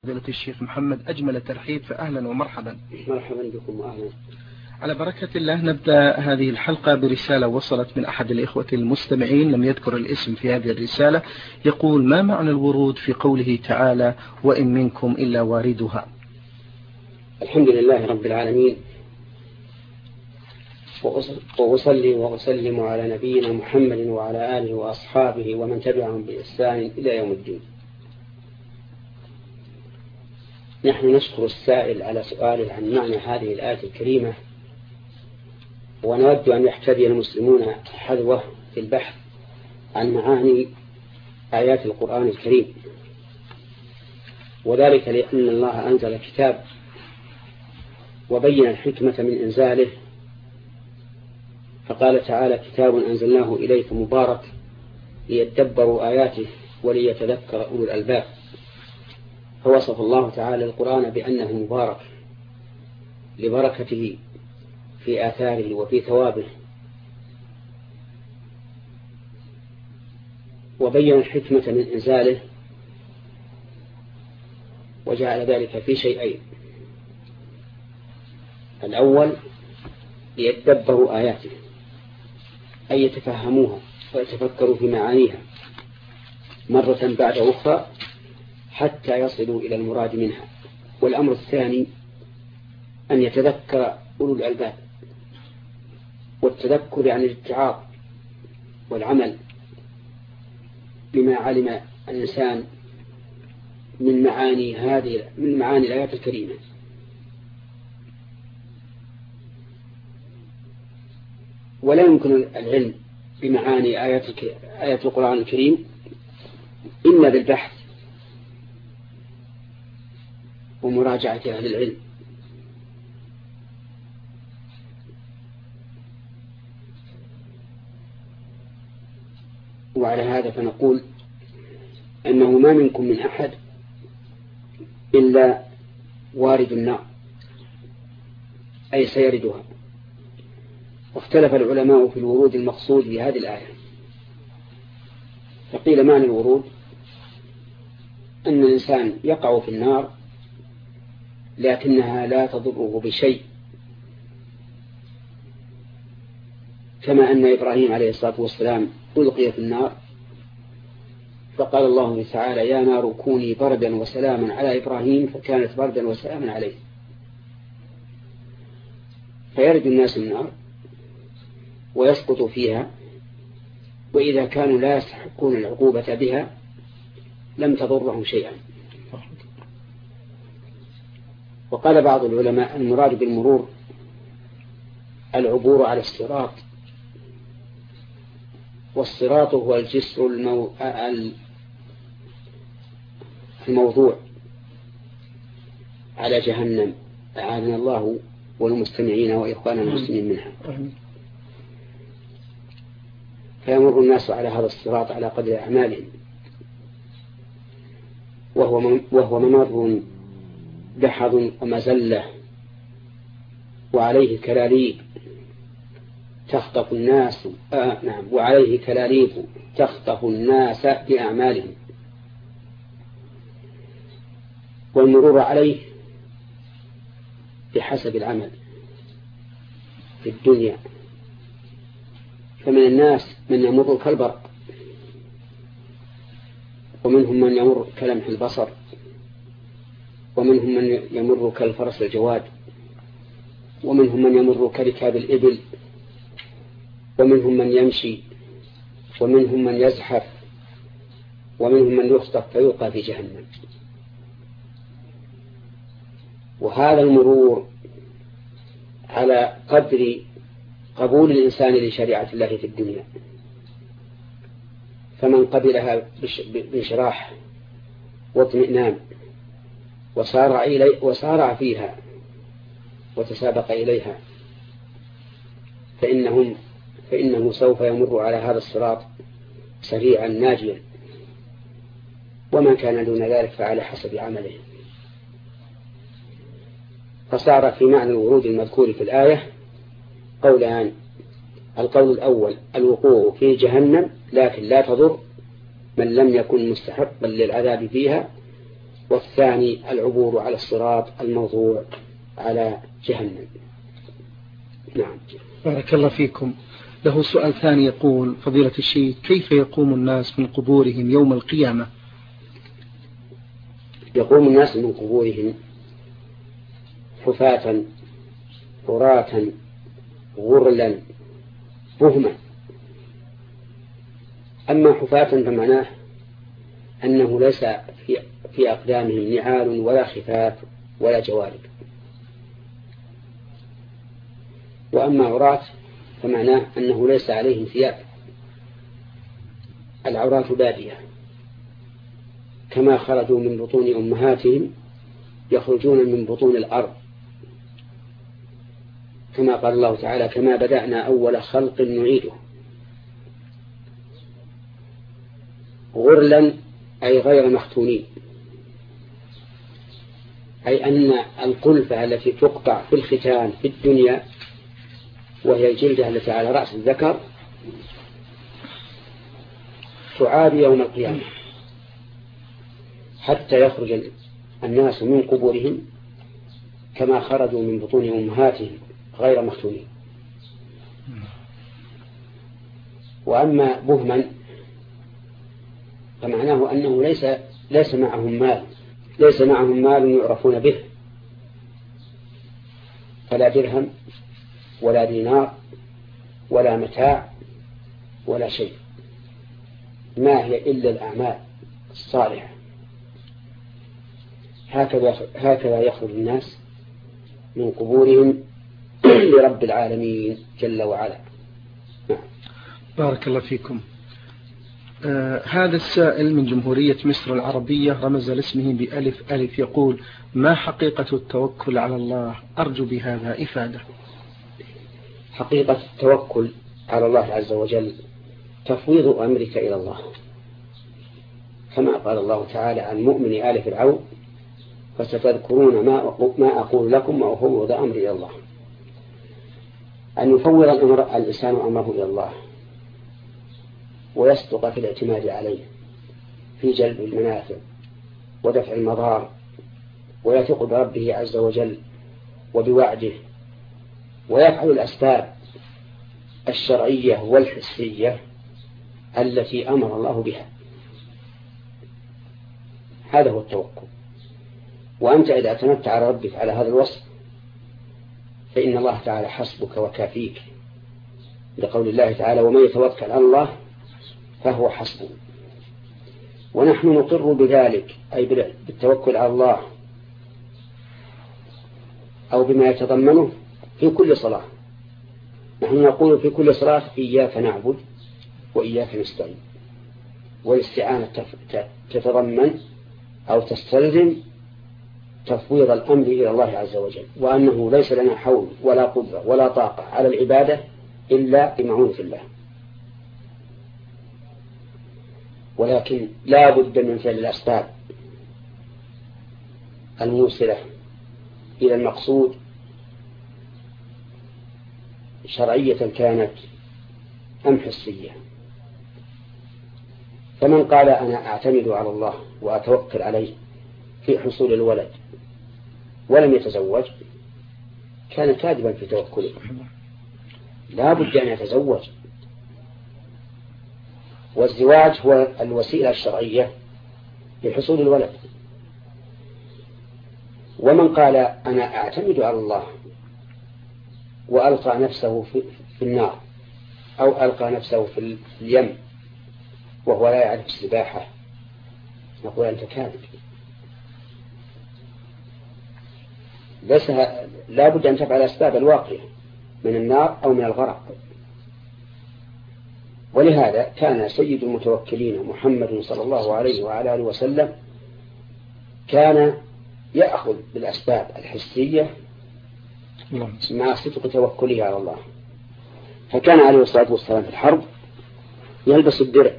فضيلة الشيخ محمد أجمل الترحيب، فأهلا ومرحبا. مرحبا بكم وأهلا. على بركة الله نبدأ هذه الحلقة برسالة وصلت من أحد الإخوة المستمعين، لم يذكر الاسم في هذه الرسالة. يقول: ما معنى الورود في قوله تعالى: وإن منكم إلا واردها؟ الحمد لله رب العالمين، وأصلي وأسلم على نبينا محمد وعلى آله وأصحابه ومن تبعهم بإحسان إلى يوم الدين. نحن نشكر السائل على سؤاله عن معنى هذه الآية الكريمة، ونود أن يحتدي المسلمون حذوه في البحث عن معاني آيات القرآن الكريم، وذلك لأن الله أنزل كتاب وبين الحكمة من إنزاله، فقال تعالى: كتاب أنزلناه إليك مبارك ليدبروا آياته وليتذكر أولو الألباب. فوصف الله تعالى القرآن بأنه مبارك لبركته في آثاره وفي ثوابه، وبين الحكمة من إنزاله، وجعل ذلك في شيئين: الأول ليدبروا آياته، أي يتفهموها ويتفكروا في معانيها مرة بعد أخرى حتى يصلوا إلى المراد منها. والأمر الثاني أن يتذكر أولو الألباب، والتذكر يعني الاتعاظ والعمل بما علم الإنسان من معاني الآيات الكريمة. ولا يمكن العلم بمعاني آيات القرآن الكريم إلا بالبحث ومراجعة أهل العلم. وعلى هذا فنقول أنه ما منكم من أحد إلا وارد النار، أي سيردها. واختلف العلماء في الورود المقصود بهذه الآية، فقيل معنى الورود أن الإنسان يقع في النار لكنها لا تضره بشيء، كما أن إبراهيم عليه الصلاة والسلام ألقي في النار فقال الله تعالى: يا نار كوني بردا وسلاما على إبراهيم، فكانت بردا وسلاما عليه. فيرد الناس النار ويسقط فيها، وإذا كانوا لا يستحقون العقوبة بها لم تضرهم شيئا. وقال بعض العلماء: المراد بالمرور العبور على الصراط، والصراط هو الجسر الموضوع على جهنم، أعاذنا الله والمستمعين وإخواننا المسلمين منها. فيمر الناس على هذا الصراط على قدر أعمالهم، وهو ممر دحض ومزلة، وعليه كلاليب تخطف الناس وعليه كلاليب تخطف الناس بأعمالهم. والمرور عليه بحسب العمل في الدنيا، فمن الناس من يمر كالبرق، ومنهم من يمر كلمح البصر، ومنهم من يمر كالفرس الجواد، ومنهم من يمر كركاب الإبل، ومنهم من يمشي، ومنهم من يزحف، ومنهم من يخطف فيلقى في جهنم. وهذا المرور على قدر قبول الإنسان لشريعة الله في الدنيا، فمن قبلها بإشراح واطمئنان وسارع فيها وتسابق إليها فإنه سوف يمر على هذا الصراط سريعا ناجيا، ومن كان دون ذلك فعلى حسب عمله. فصار في معنى الورود المذكور في الآية قولان: القول الأول الوقوع في جهنم لكن لا تضر من لم يكن مستحقا للعذاب فيها، والثاني العبور على الصراط الموضوع على جهنم. نعم. بارك الله فيكم. له سؤال ثاني يقول: فضيلة الشيخ، كيف يقوم الناس من قبورهم يوم القيامة؟ يقوم الناس من قبورهم حفاة عراة غرلا بهما. أما حفاة فمعناه أنه ليس في أقدامهم نعال ولا خفاف ولا جوارب. وأما عراة فمعناه أنه ليس عليهم ثياب. العراة بادية، كما خرجوا من بطون أمهاتهم يخرجون من بطون الأرض، كما قال الله تعالى: كما بدأنا أول خلق نعيده. غرلا أي غير مختونين، أي أن القلفة التي تقطع في الختان في الدنيا وهي الجلدة التي على رأس الذكر تعاد يوم القيامة، حتى يخرج الناس من قبورهم كما خرجوا من بطون أمهاتهم غير مختونين. وأما بهما فمعناه أنه ليس معهم مال يعرفون به، فلا درهم ولا دينار ولا متاع ولا شيء، ما هي إلا الأعمال الصالحة. هكذا يخرج الناس من قبورهم لرب العالمين جل وعلا. بارك الله فيكم. هذا السائل من جمهورية مصر العربية رمز لاسمه بألف ألف، يقول: ما حقيقة التوكل على الله؟ أرجو بهذا إفادة. حقيقة التوكل على الله عز وجل تفويض أمرك إلى الله، كما قال الله تعالى عن مؤمن آل فرعون: فستذكرون ما أقول لكم وأفوض أمري إلى الله. أن يفوض الإنسان أمره إلى الله ويصدق في الاعتماد عليه في جلب المنافع ودفع المضار، ويثق بربه عز وجل وبوعده، ويفعل الأسباب الشرعية والحسية التي أمر الله بها. هذا هو التوكل. وأنت إذا اعتمدت على ربك على هذا الوصف فإن الله تعالى حسبك وكافيك، لقول الله تعالى: ومن يتوكل على الله فهو حسبه. ونحن نقر بذلك، أي بالتوكل على الله أو بما يتضمنه في كل صلاة. نحن نقول في كل صلاة: إياك نعبد وإياك نستعين. والاستعانة تتضمن أو تستلزم تفويض الأمر إلى الله عز وجل، وأنه ليس لنا حول ولا قدرة ولا طاقة على العبادة إلا بمعونة الله. ولكن لا بد من فعل الأسباب الموصلة إلى المقصود، شرعية كانت أم حسية. فمن قال أنا أعتمد على الله وأتوكل عليه في حصول الولد ولم يتزوج كان كاذبا في توكله. لا بد أن يتزوج، والزواج هو الوسيلة الشرعية لحصول الولد. ومن قال أنا أعتمد على الله وألقى نفسه في النار أو ألقى نفسه في اليم وهو لا يعرف السباحة نقول أنت كاذب. لا بد أن تفعل أسباب الواقع من النار أو من الغرق. ولهذا كان سيد المتوكلين محمد صلى الله عليه وعلى آله وسلم كان يأخذ بالأسباب الحسية مع صدق توكله على الله. فكان عليه الصلاة والسلام في الحرب يلبس الدرع.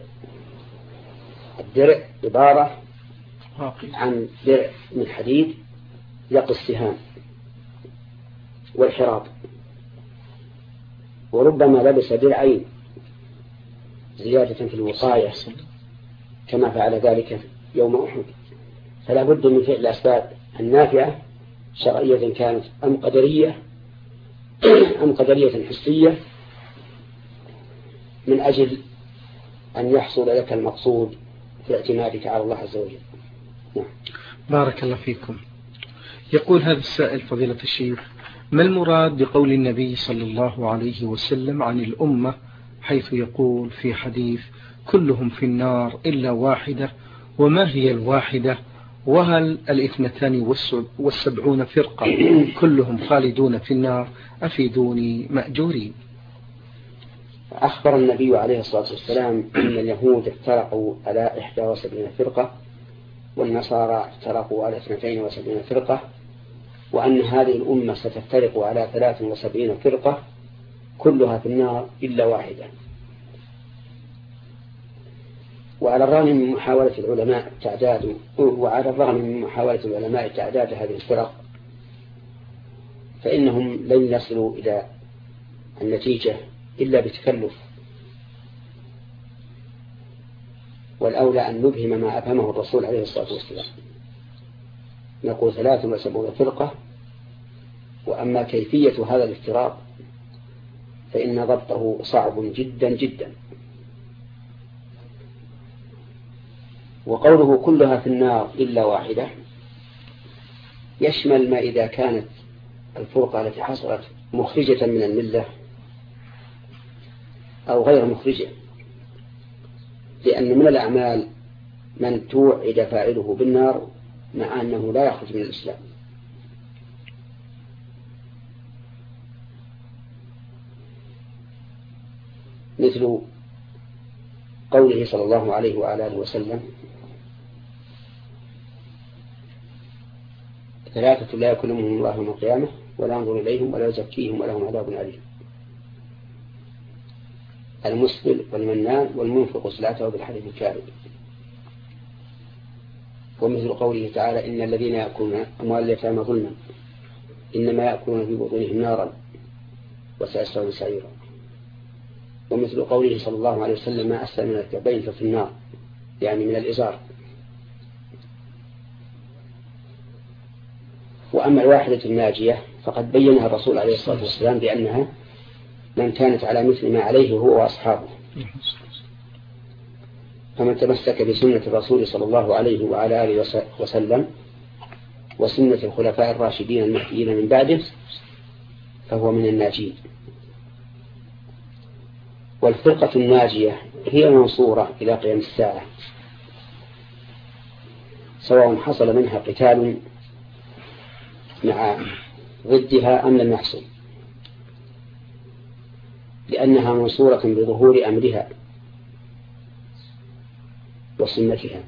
الدرع عبارة عن درع من حديد يقي السهام والحراب، وربما لبس درعين زيادة في الوقاية كما فعل ذلك يوم أحد. فلا بد من فعل الأسباب النافعة شرعية كانت أم قدرية حسية من أجل أن يحصل لك المقصود في اعتمادك على الله عز وجل. نعم. بارك الله فيكم. يقول هذا السائل فضيلة الشيخ: ما المراد بقول النبي صلى الله عليه وسلم عن الأمة حيث يقول في حديث: كلهم في النار إلا واحدة؟ وما هي الواحدة؟ وهل 72 فرقة كلهم خالدون في النار؟ أفيدوني مأجورين. أخبر النبي عليه الصلاة والسلام أن اليهود افترقوا على 71 فرقة، والنصارى افترقوا على 72 فرقة، وأن هذه الأمة ستفترق على 73 فرقة كلها في النار إلا واحدة. وعلى الرغم من محاولة العلماء تعداد هذه الفرق، فإنهم لن يصلوا إلى النتيجة إلا بتكلف، والأولى أن نبهم ما أفهمه الرسول عليه الصلاة والسلام. نقول 73 فرقة، وأما كيفية هذا الافتراق فإن ضبطه صعب جدا جدا. وقوله كلها في النار إلا واحدة يشمل ما إذا كانت الفرقة التي حصلت مخرجة من الملة أو غير مخرجة، لأن من الأعمال من توعد فاعله بالنار مع أنه لا يخرج من الإسلام. مثل قوله صلى الله عليه وعلى آله وسلم: 3 لا يكلمهم الله يوم القيامة ولا ينظر إليهم ولا يزكيهم ولهم عذاب أليم: المسبل والمنان والمنفق سلعته بالحلف الكاذب. ومثل قوله تعالى: إن الذين يأكلون أموال اليتامى ظلما إنما يأكلون في بطونهم نارا وسيصلون سعيرا. ومثل قوله صلى الله عليه وسلم: ما أسفل من الكعبين ففي النار، يعني من الإزار. وأما الواحدة الناجية فقد بينها الرسول عليه الصلاة والسلام بأنها من كانت على مثل ما عليه هو وأصحابه. فمن تمسك بسنة الرسول صلى الله عليه وعلى آله وسلم وسنة الخلفاء الراشدين المهديين من بعده فهو من الناجين. والفرقة الناجية هي منصورة إلى قيام الساعة، سواء حصل منها قتال مع ضدها أم لم يحصل، لأنها منصورة بظهور أمرها وسنتها.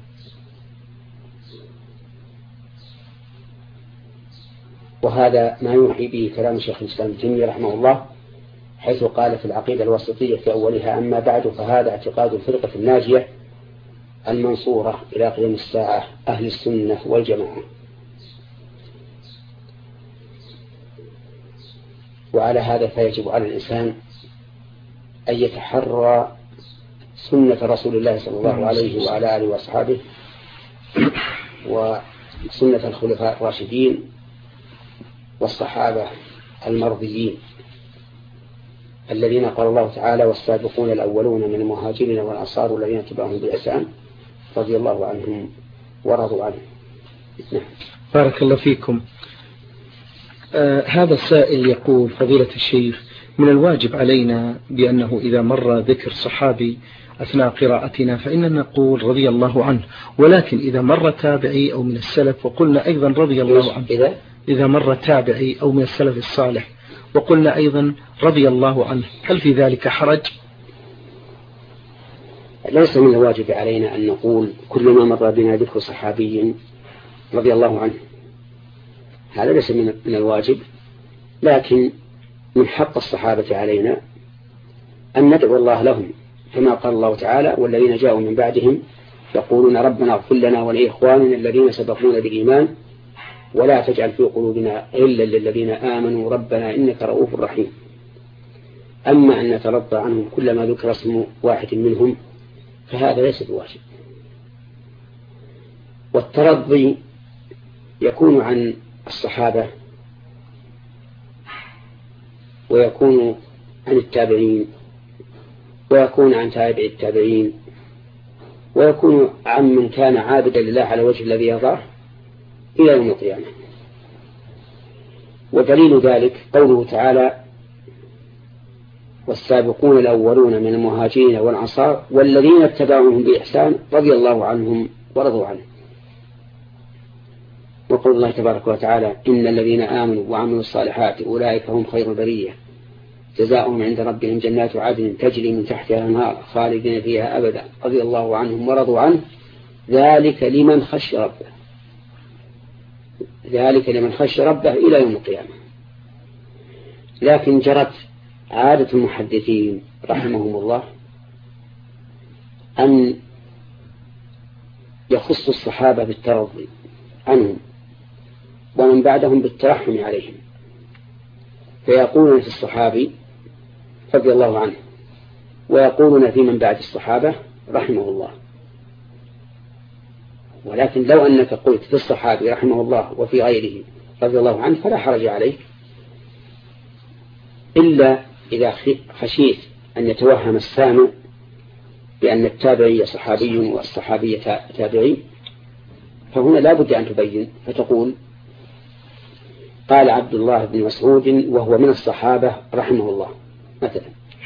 وهذا ما يوحي به كلام شيخ الإسلام ابن تيمية رحمه الله، حيث قال في العقيدة الوسطية في أولها: أما بعد فهذا اعتقاد الفرقة الناجية المنصورة إلى قيام الساعة أهل السنة والجماعة. وعلى هذا فيجب على الإنسان أن يتحرى سنة رسول الله صلى الله عليه وعلى آله وأصحابه وسنة الخلفاء الراشدين والصحابة المرضيين الذين قال الله تعالى: والسابقون الأولون من المهاجرين والأنصار الذين اتبعهم بإحسان رضي الله عنهم ورضوا عنه. بارك الله فيكم. هذا السائل يقول: فضيلة الشيخ، من الواجب علينا بأنه إذا مر ذكر صحابي أثناء قراءتنا فإننا نقول رضي الله عنه، ولكن إذا مر تابعي أو من السلف وقلنا أيضا رضي الله عنه، إذا مر تابعي أو من السلف الصالح وقلنا أيضا رضي الله عنه، هل في ذلك حرج؟ ليس من الواجب علينا أن نقول كل ما مر بنا ذكر صحابي رضي الله عنه، هذا ليس من الواجب، لكن من حق الصحابة علينا أن ندعو الله لهم، كما قال الله تعالى: والذين جاءوا من بعدهم يقولون ربنا اغفر لنا ولإخواننا الذين سبقونا بالإيمان ولا تجعل في قلوبنا غلا للذين آمنوا ربنا إنك رؤوف رحيم. أما أن نترضى عنهم كلما ذكر اسم واحد منهم فهذا ليس بواجب. والترضي يكون عن الصحابة ويكون عن التابعين ويكون عن تابع التابعين ويكون عن من كان عابدا لله على وجه الذي يرضاه إلى يوم القيامة. ودليل ذلك قوله تعالى: والسابقون الأولون من المهاجرين والأنصار والذين اتبعوهم بإحسان رضي الله عنهم ورضوا عنه. وقول الله تبارك وتعالى: إن الذين آمنوا وعملوا الصالحات أولئك هم خير البرية جزاؤهم عند ربهم جنات عدن تجري من تحتها الأنهار خالدين فيها أبدا رضي الله عنهم ورضوا عنه ذلك لمن خشي ربه. ذلك لمن خشي ربه إلى يوم القيامة. لكن جرت عادة المحدثين رحمهم الله أن يخص الصحابة بالترضي عنهم ومن بعدهم بالترحم عليهم، فيقولون في الصحابي رضي الله عنه ويقولون في من بعد الصحابة رحمه الله. ولكن لو أنك قلت في الصحابي رحمه الله وفي غيره رضي الله عنه فلا حرج عليك، إلا إذا خشيت أن يتوهم السامع بأن التابعي صحابي والصحابي تابعي، فهنا لا بد أن تبين فتقول: قال عبد الله بن مسعود وهو من الصحابة رحمه الله مثلا،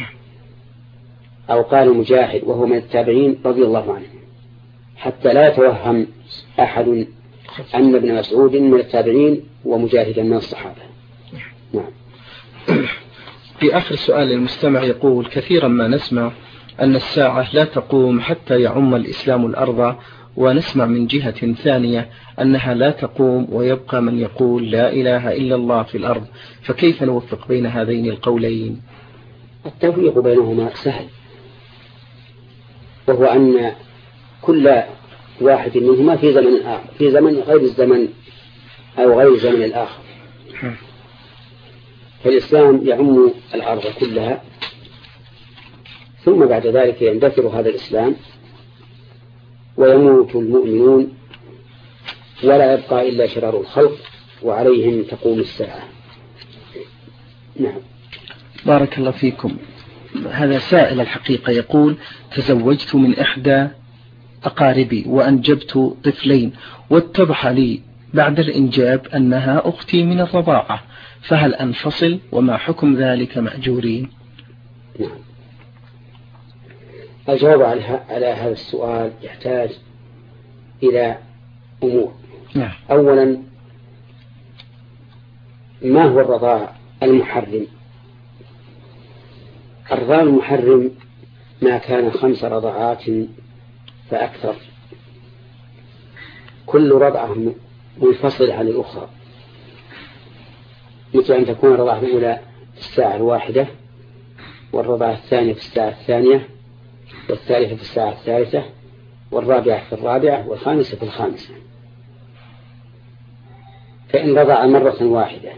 أو قال مجاهد وهو من التابعين رضي الله عنه، حتى لا يتوهم أحد أن ابن مسعود من التابعين ومجاهدا من الصحابة. نعم. في آخر سؤال المستمع يقول: كثيرا ما نسمع أن الساعة لا تقوم حتى يعم الإسلام الأرض، ونسمع من جهة ثانية أنها لا تقوم ويبقى من يقول لا إله إلا الله في الأرض، فكيف نوفق بين هذين القولين؟ التوفيق بينهما سهل، وهو أن كل واحد منهما في زمن آخر، في زمن غير الزمن أو غير زمن الآخر. فالإسلام يعم الأرض كلها، ثم بعد ذلك يندثر هذا الإسلام ويموت المؤمنون ولا يبقى إلا شرار الخلق وعليهم تقوم الساعة. نعم. بارك الله فيكم. هذا سائل الحقيقة يقول: تزوجت من إحدى أقاربي وأنجبت طفلين، واتضح لي بعد الإنجاب أنها أختي من الرضاعة، فهل أنفصل وما حكم ذلك مأجورين؟ نعم. الجواب على هذا السؤال يحتاج إلى أمور. نعم. أولا، ما هو الرضاع المحرم؟ الرضاع المحرم ما كان 5 رضعات فأكثر، كل رضعة منفصلة عن الأخرى، مثل أن تكون الرضعة الأولى في الساعة 1، والرضعة الثانية في الساعة 2، والثالثة في الساعة 3، والرابعة في 4، والخامسة في 5. فإن رضع مرة واحدة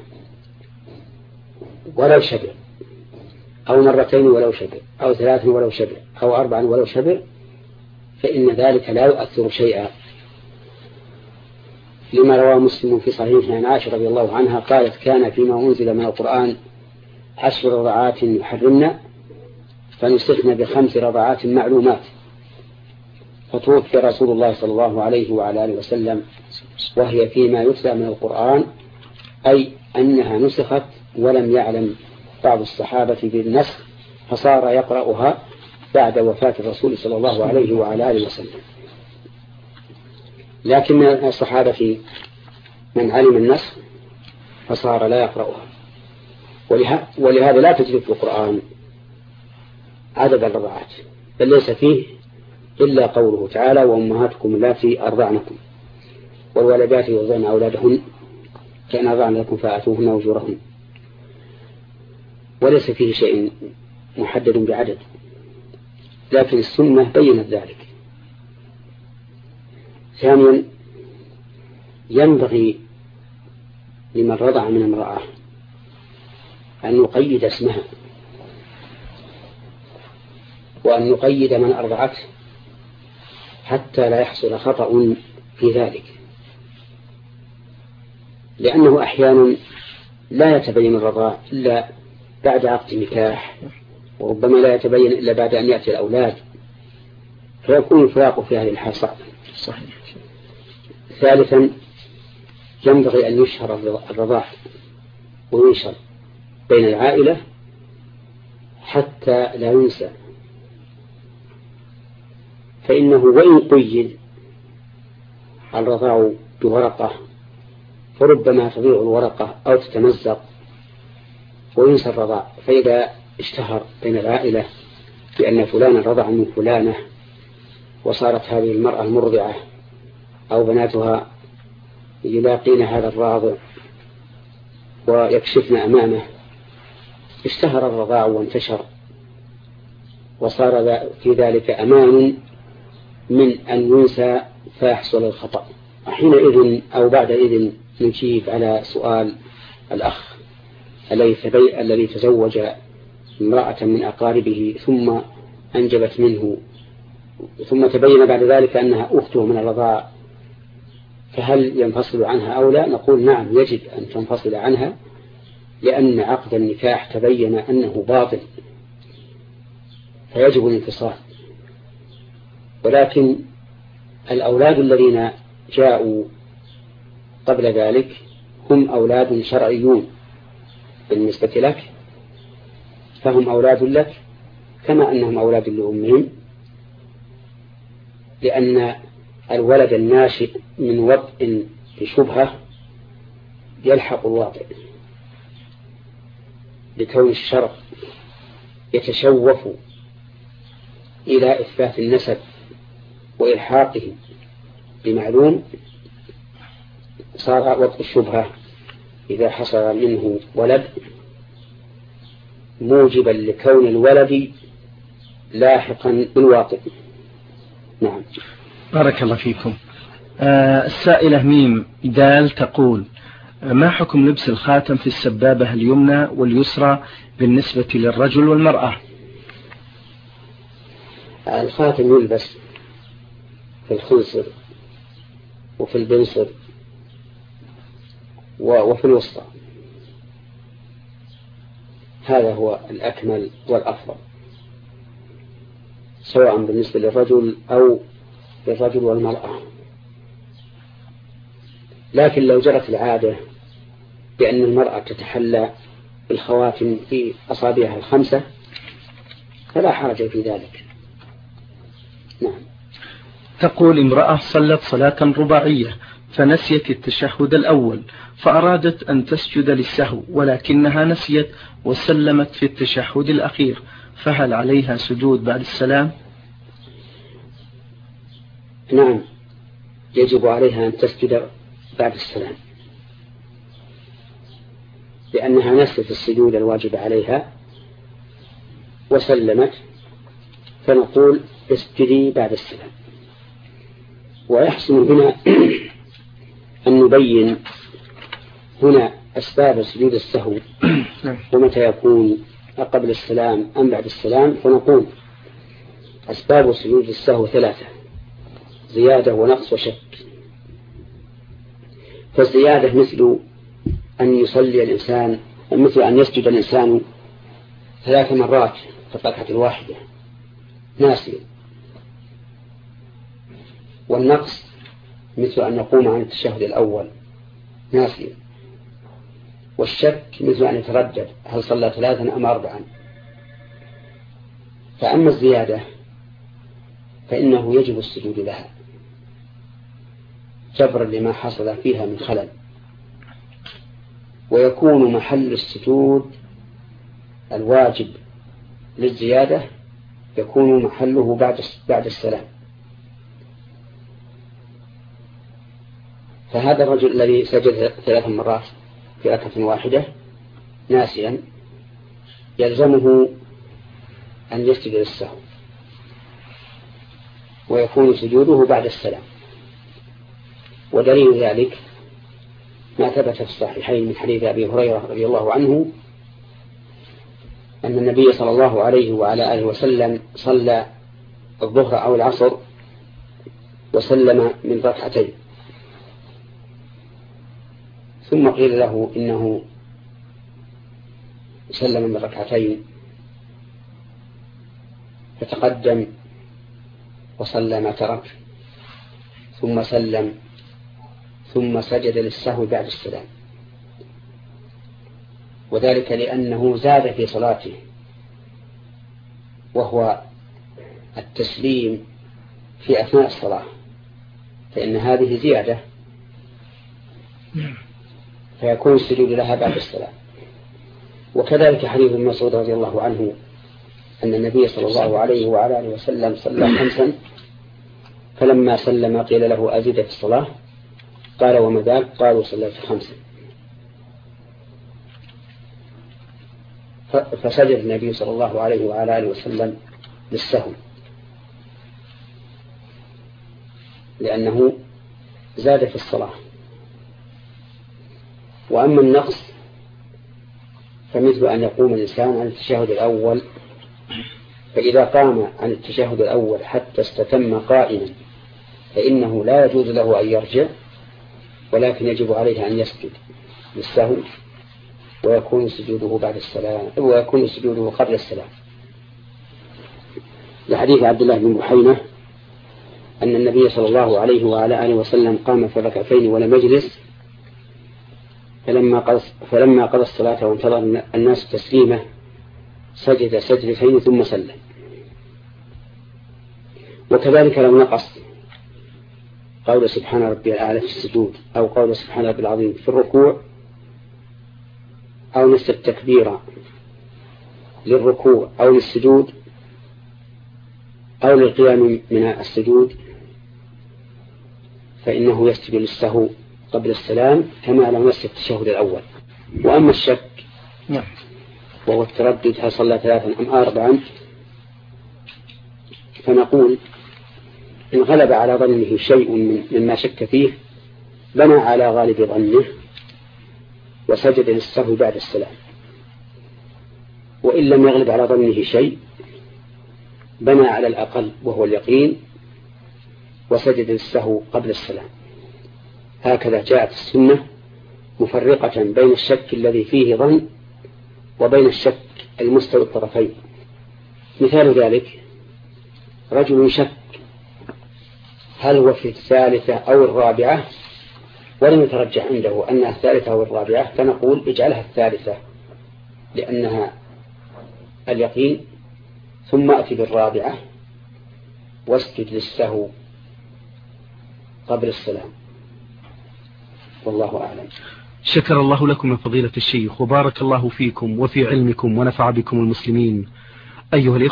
ولو شبع، أو مرتين ولو شبع، أو 3 ولو شبع، أو 4 ولو شبع، فإن ذلك لا يؤثر شيئا، لما رواه مسلم في صحيحه عن عائشة رضي الله عنها قالت: كان فيما أنزل من القرآن 10 رضعات يحرمنا، فنسخنا ب5 رضعات معلومات، فتوفي رسول الله صلى الله عليه وعلى آله وسلم وهي فيما يتلى من القرآن، أي أنها نسخت ولم يعلم بعض الصحابة بالنسخ، فصار يقرأها بعد وفاة الرسول صلى الله عليه وعلى آله وسلم. لكن من الصحابة من علم النسخ فصار لا يقرأها، ولهذا لا تجد في القرآن عدد الرضعات، بل ليس فيه إلا قوله تعالى: وأمهاتكم اللاتي أرضعنكم والولدات يرضعن أولادهن كأن أرضعن لكم فآتوهن أجورهن، وليس فيه شيء محدد بعدد، لكن السنة بينت ذلك. ثانيا، ينبغي لمن رضع من امرأة أن يقيد اسمها، وأن يقيد من أرضعته حتى لا يحصل خطأ في ذلك. لأنه أحيانا لا يتبين الرضاع إلا بعد عقد نكاح، وربما لا يتبين إلا بعد أن يأتي الأولاد، فيكون الفراق في هذه الحال صعب. صحيح. ثالثا ينبغي أن يشهر الرضاع وينشر بين العائلة حتى لا ينسى، فإنه وإن قيد الرضاع بورقة فربما تضيع الورقة أو تتمزق وينسى الرضاع، فإذا اشتهر بين العائلة بأن فلانا رضع من فلانة وصارت هذه المرأة المرضعة أو بناتها يلاقين هذا الراضع ويكشفن أمامه، اشتهر الرضاع وانتشر وصار في ذلك أمان من أن ينسى فيحصل الخطأ. حينئذ أو بعد إذن نجيب على سؤال الأخ الذي تزوج امرأة من أقاربه ثم أنجبت منه ثم تبين بعد ذلك أنها أخته من الرضاع، فهل ينفصل عنها أو لا؟ نقول نعم، يجب أن تنفصل عنها، لأن عقد النكاح تبين أنه باطل فيجب الانفصال. ولكن الأولاد الذين جاءوا قبل ذلك هم أولاد شرعيون بالنسبة لك، فهم أولاد لك كما أنهم أولاد لأمهم، لأن الولد الناشئ من وطء بشبهة يلحق الواطئ، لكون الشرع يتشوف إلى إثبات النسب وإلحاقه بمعلوم، صار وطء الشبهة إذا حصل منه ولد موجبا لكون الولد لاحقا بالواطئ. نعم. بارك الله فيكم. السائلة ميم دال تقول: ما حكم لبس الخاتم في السبابة اليمنى واليسرى بالنسبة للرجل والمرأة؟ الخاتم يلبس في الخنصر وفي البنصر وفي الوسطى، هذا هو الأكمل والأفضل، سواء بالنسبة للرجل أو للرجل والمرأة. لكن لو جرت العادة بأن المرأة تتحلى بالخواتم في أصابعها الخمسة فلا حرج في ذلك. نعم. تقول: امرأة صلت صلاة رباعية فنسيت التشهد الأول فأرادت أن تسجد للسهو ولكنها نسيت وسلمت في التشهد الأخير، فهل عليها سجود بعد السلام؟ نعم، يجب عليها أن تسجد بعد السلام، لأنها نسيت السجود الواجب عليها وسلمت، فنقول اسجدي بعد السلام. ويحسن هنا أن نبين هنا أسباب سجود السهو ومتى يكون قبل السلام أم بعد السلام. فنقول أسباب سجود السهو ثلاثة: زيادة ونقص وشك. فالزيادة مثل أن يصلي الإنسان، مثل أن يسجد الإنسان 3 مرات في الركعة الواحدة ناسيا. والنقص مثل أن يقوم عن التشهد الأول ناسيا. والشك مثل أن يتردد هل صلى 3 أم 4. فأما الزيادة فإنه يجب السجود لها جبرا لما حصل فيها من خلل، ويكون محل السجود الواجب للزيادة يكون محله بعد السلام. فهذا الرجل الذي سجد 3 مرات في ركعة واحدة ناسيا يلزمه أن يسجد للسهو ويكون سجوده بعد السلام. ودليل ذلك ما ثبت في الصحيحين من حديث أبي هريرة رضي الله عنه أن النبي صلى الله عليه وعلى آله وسلم صلى الظهر أو العصر وسلم من 2 ركعتين، ثم قيل له إنه سلم من ركعتين فتقدم وصلى ما ترك ثم سلم ثم سجد للسهو بعد السلام، وذلك لأنه زاد في صلاته، وهو التسليم في أثناء الصلاة، فإن هذه زيادة فيكون السجود لها بعد السلام. وكذلك حديث ابن مسعود رضي الله عنه أن النبي صلى الله عليه وعلى آله وسلم صلى 5 فلما سلم قيل له أزيد في الصلاة؟ قال وما ذاك؟ قالوا صليت 5. فسجد النبي صلى الله عليه وعلى آله وسلم للسهو لأنه زاد في الصلاة. وأما النقص فمثل أن يقوم الإنسان عن التشهد الأول، فإذا قام عن التشهد الأول حتى استتم قائما فإنه لا يجوز له أن يرجع، ولكن يجب عليه أن يسجد للسهو ويكون سجوده بعد السلام ويكون سجوده قبل السلام، لحديث عبد الله بن بحينة أن النبي صلى الله عليه وعلى آله وسلم قام في ركعتين ولم يجلس، فلما قضى الصلاة وانتظر الناس تسليمه سجد سجدتين ثم سلم. وكذلك لو نقص قول سبحان ربي الأعلى في السجود أو قول سبحان ربي العظيم في الركوع أو نسى التكبير للركوع أو للسجود أو للقيام من السجود فإنه يسجد للسهو قبل السلام كما لو نسى التشهد الأول. وأما الشك وهو التردد هل صلى 3 أم 4 فنقول إن غلب على ظنه شيء مما شك فيه بنى على غالب ظنه وسجد للسهو بعد السلام، وإن لم يغلب على ظنه شيء بنى على الأقل وهو اليقين وسجد للسهو قبل السلام. هكذا جاءت السنة مفرقة بين الشك الذي فيه ظن وبين الشك المستوي الطرفين. مثال ذلك رجل شك هل هو في 3 أو 4 ولم يترجح عنده أنها 3 أو 4، فنقول اجعلها 3 لأنها اليقين، ثم أتي 4 واسجد للسهو قبل السلام، والله أعلم. شكر الله لكم من فضيلة الشيخ وبارك الله فيكم وفي علمكم ونفع بكم المسلمين. أيها الإخوة